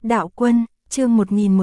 Đạo quân, chương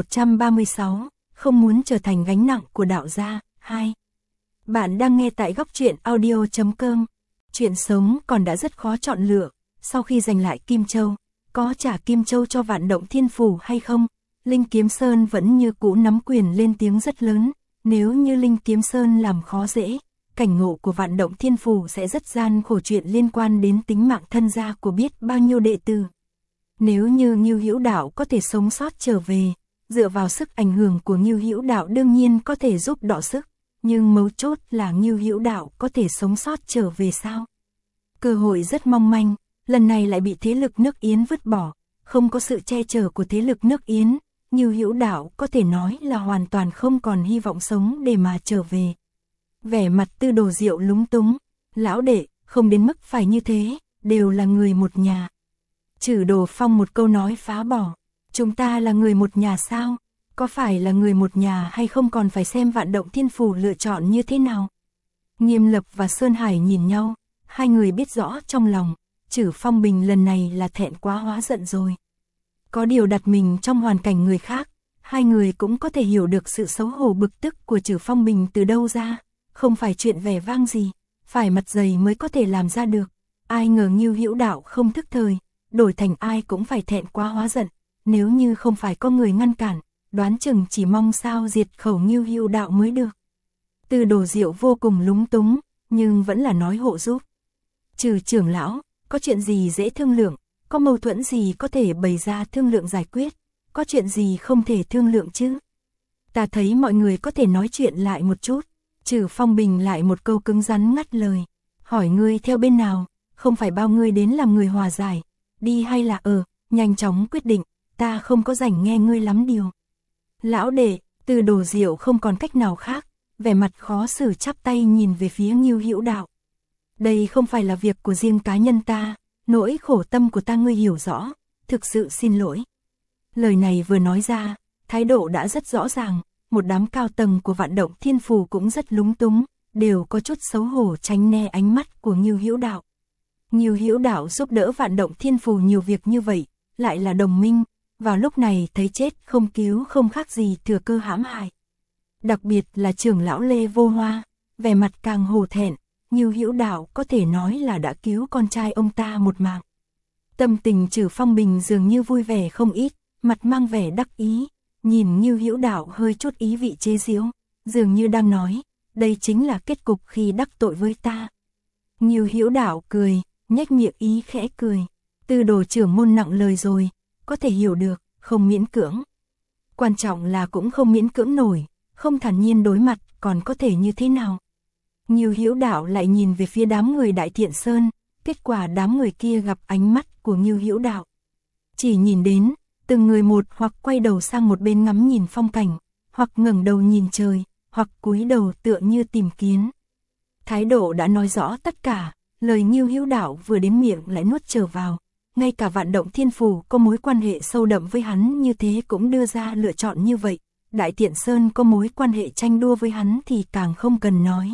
1136, không muốn trở thành gánh nặng của đạo gia, 2. Bạn đang nghe tại góc truyện audio.com. Chuyện sống còn đã rất khó chọn lựa, sau khi giành lại Kim Châu, có trả Kim Châu cho Vạn Động Thiên Phủ hay không? Linh Kiếm Sơn vẫn như cũ nắm quyền lên tiếng rất lớn, nếu như Linh Kiếm Sơn làm khó dễ, cảnh ngộ của Vạn Động Thiên Phủ sẽ rất gian khổ, chuyện liên quan đến tính mạng thân gia của biết bao nhiêu đệ tử. Nếu như Ngưu Hữu Đạo có thể sống sót trở về, dựa vào sức ảnh hưởng của Ngưu Hữu Đạo đương nhiên có thể giúp đọ sức, nhưng mấu chốt là Ngưu Hữu Đạo có thể sống sót trở về sao? Cơ hội rất mong manh, lần này lại bị thế lực nước Yến vứt bỏ, không có sự che chở của thế lực nước Yến, Ngưu Hữu Đạo có thể nói là hoàn toàn không còn hy vọng sống để mà trở về. Vẻ mặt Tư Đồ Diệu lúng túng, lão đệ, không đến mức phải như thế, đều là người một nhà. Trừ Đồ Phong một câu nói phá bỏ, chúng ta là người một nhà sao? Có phải là người một nhà hay không còn phải xem Vạn Động Thiên Phủ lựa chọn như thế nào? Nghiêm Lập và Sơn Hải nhìn nhau, hai người biết rõ trong lòng, Trử Phong Bình lần này là thẹn quá hóa giận rồi. Có điều đặt mình trong hoàn cảnh người khác, hai người cũng có thể hiểu được sự xấu hổ bực tức của Trử Phong Bình từ đâu ra, không phải chuyện vẻ vang gì, phải mặt dày mới có thể làm ra được. Ai ngờ Ngưu Hữu Đạo không thức thời, đổi thành ai cũng phải thẹn quá hóa giận, nếu như không phải có người ngăn cản, đoán chừng chỉ mong sao diệt khẩu Ngưu Hữu Đạo mới được. Tư Đồ Diệu vô cùng lúng túng, nhưng vẫn là nói hộ giúp. Trừ trưởng lão, có chuyện gì dễ thương lượng, có mâu thuẫn gì có thể bày ra thương lượng giải quyết, có chuyện gì không thể thương lượng chứ? Ta thấy mọi người có thể nói chuyện lại một chút. Trừ Phong Bình lại một câu cứng rắn ngắt lời, hỏi ngươi theo bên nào, không phải bao ngươi đến làm người hòa giải, đi hay là ở, nhanh chóng quyết định, ta không có rảnh nghe ngươi lắm điều. Lão đệ, Tư Đồ Diệu không còn cách nào khác, vẻ mặt khó xử chắp tay nhìn về phía Ngưu Hữu Đạo. Đây không phải là việc của riêng cá nhân ta, nỗi khổ tâm của ta ngươi hiểu rõ, thực sự xin lỗi. Lời này vừa nói ra, thái độ đã rất rõ ràng, một đám cao tầng của Vạn Động Thiên Phủ cũng rất lúng túng, đều có chút xấu hổ tránh né ánh mắt của Ngưu Hữu Đạo. Ngưu Hữu Đạo giúp đỡ Vạn Động Thiên Phủ nhiều việc như vậy, lại là đồng minh, vào lúc này thấy chết không cứu không khác gì thừa cơ hãm hại. Đặc biệt là trưởng lão Lê Vô Hoa, vẻ mặt càng hổ thẹn, Ngưu Hữu Đạo có thể nói là đã cứu con trai ông ta một mạng. Tâm tình Trử Phong Bình dường như vui vẻ không ít, mặt mang vẻ đắc ý, nhìn Ngưu Hữu Đạo hơi chút ý vị chế giễu, dường như đang nói, đây chính là kết cục khi đắc tội với ta. Ngưu Hữu Đạo cười, nhếch miệng ý khẽ cười, Tư Đồ trưởng môn nặng lời rồi, có thể hiểu được, không miễn cưỡng. Quan trọng là cũng không miễn cưỡng nổi, không thản nhiên đối mặt, còn có thể như thế nào? Ngưu Hữu Đạo lại nhìn về phía đám người Đại Thiện Sơn, kết quả đám người kia gặp ánh mắt của Ngưu Hữu Đạo. Chỉ nhìn đến, từng người một hoặc quay đầu sang một bên ngắm nhìn phong cảnh, hoặc ngẩng đầu nhìn trời, hoặc cúi đầu tựa như tìm kiến. Thái độ đã nói rõ tất cả, lời Ngưu Hữu Đạo vừa đến miệng lại nuốt trở vào. Ngay cả Vạn Động Thiên Phủ có mối quan hệ sâu đậm với hắn như thế cũng đưa ra lựa chọn như vậy. Đại Thiện Sơn có mối quan hệ tranh đua với hắn thì càng không cần nói.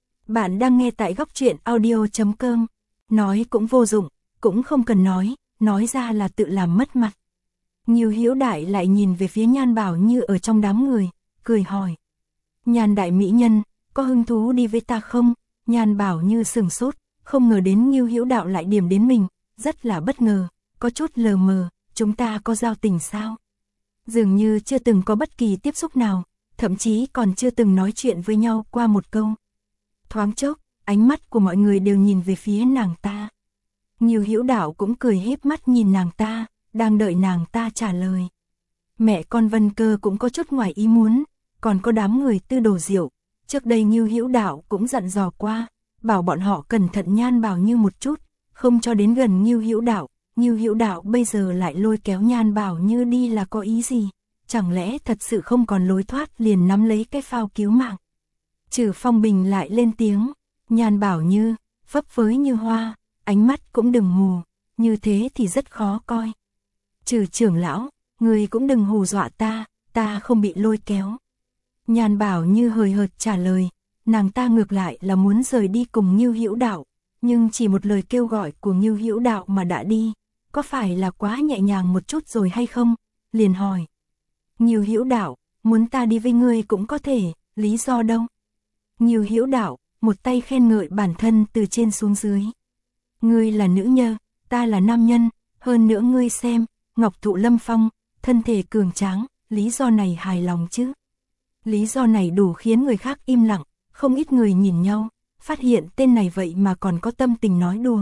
Bạn đang nghe tại góc truyện audio.com. Nói cũng vô dụng, cũng không cần nói ra là tự làm mất mặt. Ngưu Hữu Đại lại nhìn về phía Nhan Bảo Như ở trong đám người, cười hỏi. Nhan đại mỹ nhân, có hứng thú đi với ta không? Nhan Bảo Như sửng sốt, không ngờ đến Ngưu Hữu Đạo lại điểm đến mình, rất là bất ngờ, có chút lờ mờ, chúng ta có giao tình sao? Dường như chưa từng có bất kỳ tiếp xúc nào, thậm chí còn chưa từng nói chuyện với nhau qua một câu. Thoáng chốc, ánh mắt của mọi người đều nhìn về phía nàng ta. Ngưu Hữu Đạo cũng cười híp mắt nhìn nàng ta, đang đợi nàng ta trả lời. Mẹ con Vân Cơ cũng có chút ngoài ý muốn, còn có đám người Tư Đồ Diệu, trước đây Ngưu Hữu Đạo cũng dặn dò qua, bảo bọn họ cẩn thận Nhan Bảo Như một chút, không cho đến gần Ngưu Hữu Đạo. Ngưu Hữu Đạo bây giờ lại lôi kéo Nhan Bảo Như đi là có ý gì? Chẳng lẽ thật sự không còn lối thoát liền nắm lấy cái phao cứu mạng? Trừ Phong Bình lại lên tiếng, Nhan Bảo Như, phấp phới như hoa, ánh mắt cũng đừng mù, như thế thì rất khó coi. Trừ trưởng lão, người cũng đừng hù dọa ta không bị lôi kéo. Nhan Bảo Như hời hợt trả lời, nàng ta ngược lại là muốn rời đi cùng Ngưu Hữu Đạo, nhưng chỉ một lời kêu gọi của Ngưu Hữu Đạo mà đã đi, có phải là quá nhẹ nhàng một chút rồi hay không? liền hỏi. Ngưu Hữu Đạo, muốn ta đi với ngươi cũng có thể, lý do đâu? Ngưu Hữu Đạo, một tay khen ngợi bản thân từ trên xuống dưới. Ngươi là nữ nhân, ta là nam nhân, hơn nữa ngươi xem, ngọc thụ lâm phong, thân thể cường tráng, lý do này hài lòng chứ? Lý do này đủ khiến người khác im lặng, không ít người nhìn nhau, phát hiện tên này vậy mà còn có tâm tình nói đùa.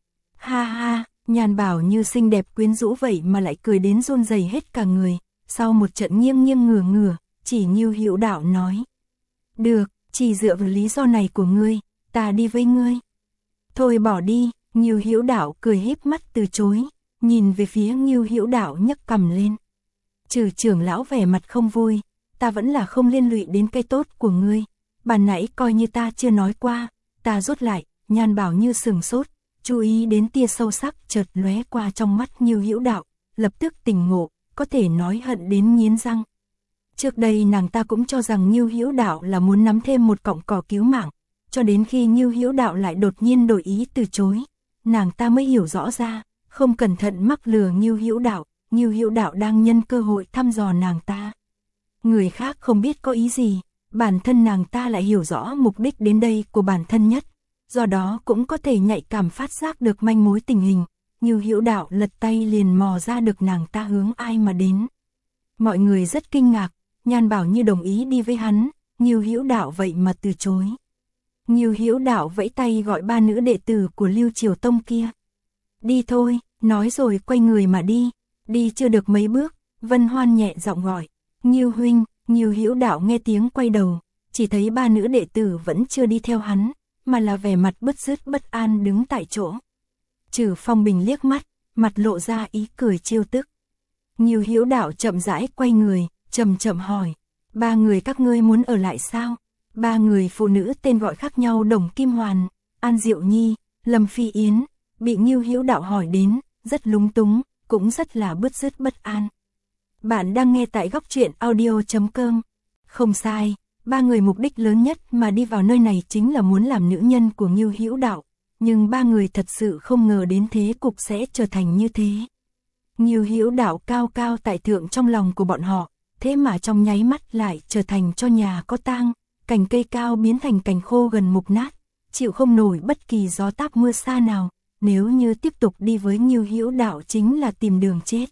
Ha ha, Nhan Bảo Như xinh đẹp quyến rũ vậy mà lại cười đến run rẩy hết cả người, sau một trận nghiêng nghiêng ngửa ngửa, chỉ Ngưu Hữu Đạo nói. Được, chỉ dựa vào lý do này của ngươi, ta đi với ngươi. Thôi bỏ đi, Ngưu Hữu Đạo cười híp mắt từ chối, nhìn về phía Ngưu Hữu Đạo nhấc cằm lên. Trừ trưởng lão vẻ mặt không vui, ta vẫn là không liên lụy đến cái tốt của ngươi, ban nãy coi như ta chưa nói qua, ta rút lại. Nhan Bảo Như sừng sốt, chú ý đến tia sâu sắc chợt lóe qua trong mắt Ngưu Hữu Đạo, lập tức tỉnh ngộ, có thể nói hận đến nghiến răng. Trước đây nàng ta cũng cho rằng Ngưu Hữu Đạo là muốn nắm thêm một cọng cỏ cứu mạng, cho đến khi Ngưu Hữu Đạo lại đột nhiên đổi ý từ chối, nàng ta mới hiểu rõ ra, không cẩn thận mắc lừa Ngưu Hữu Đạo đang nhân cơ hội thăm dò nàng ta. Người khác không biết có ý gì, bản thân nàng ta lại hiểu rõ mục đích đến đây của bản thân nhất, do đó cũng có thể nhạy cảm phát giác được manh mối tình hình. Ngưu Hữu Đạo lật tay liền mò ra được nàng ta hướng ai mà đến. Mọi người rất kinh ngạc, Nhan Bảo Như đồng ý đi với hắn, Ngưu Hữu Đạo vậy mà từ chối. Ngưu Hữu Đạo vẫy tay gọi ba nữ đệ tử của Lưu Triều Tông kia. Đi thôi, nói rồi quay người mà đi. Đi chưa được mấy bước, Vân Hoan nhẹ giọng gọi. Ngưu huynh. Ngưu Hữu Đạo nghe tiếng quay đầu, chỉ thấy ba nữ đệ tử vẫn chưa đi theo hắn, mà là vẻ mặt bứt rứt bất an đứng tại chỗ. Trừ Phong Bình liếc mắt, mặt lộ ra ý cười trêu tức. Ngưu Hữu Đạo chậm rãi quay người, chậm chậm hỏi. Ba người các ngươi muốn ở lại sao? Ba người phụ nữ tên gọi khác nhau Đồng Kim Hoàn, An Diệu Nhi, Lâm Phi Yến, bị Ngưu Hữu Đạo hỏi đến, rất lúng túng, cũng rất là bứt rứt bất an. Bạn đang nghe tại góc truyện audio.com. Không sai, ba người mục đích lớn nhất mà đi vào nơi này chính là muốn làm nữ nhân của Ngưu Hữu Đạo, nhưng ba người thật sự không ngờ đến thế cục sẽ trở thành như thế. Ngưu Hữu Đạo cao cao tại thượng trong lòng của bọn họ, thế mà trong nháy mắt lại trở thành cho nhà có tang, cành cây cao biến thành cành khô gần mục nát, chịu không nổi bất kỳ gió táp mưa sa nào, nếu như tiếp tục đi với Ngưu Hữu Đạo chính là tìm đường chết.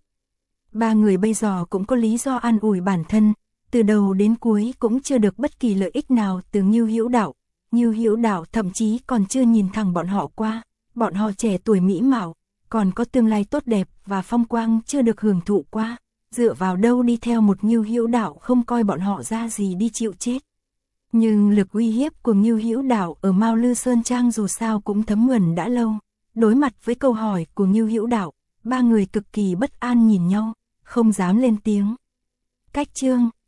Ba người bây giờ cũng có lý do an ủi bản thân, từ đầu đến cuối cũng chưa được bất kỳ lợi ích nào từ Ngưu Hữu Đạo. Ngưu Hữu Đạo thậm chí còn chưa nhìn thẳng bọn họ qua, bọn họ trẻ tuổi mỹ mạo, còn có tương lai tốt đẹp và phong quang chưa được hưởng thụ qua, dựa vào đâu đi theo một Ngưu Hữu Đạo không coi bọn họ ra gì đi chịu chết. Nhưng lực uy hiếp của Ngưu Hữu Đạo ở Mao Lư Sơn Trang dù sao cũng thấm nhuần đã lâu, đối mặt với câu hỏi của Ngưu Hữu Đạo, ba người cực kỳ bất an nhìn nhau, không dám lên tiếng. Cách chương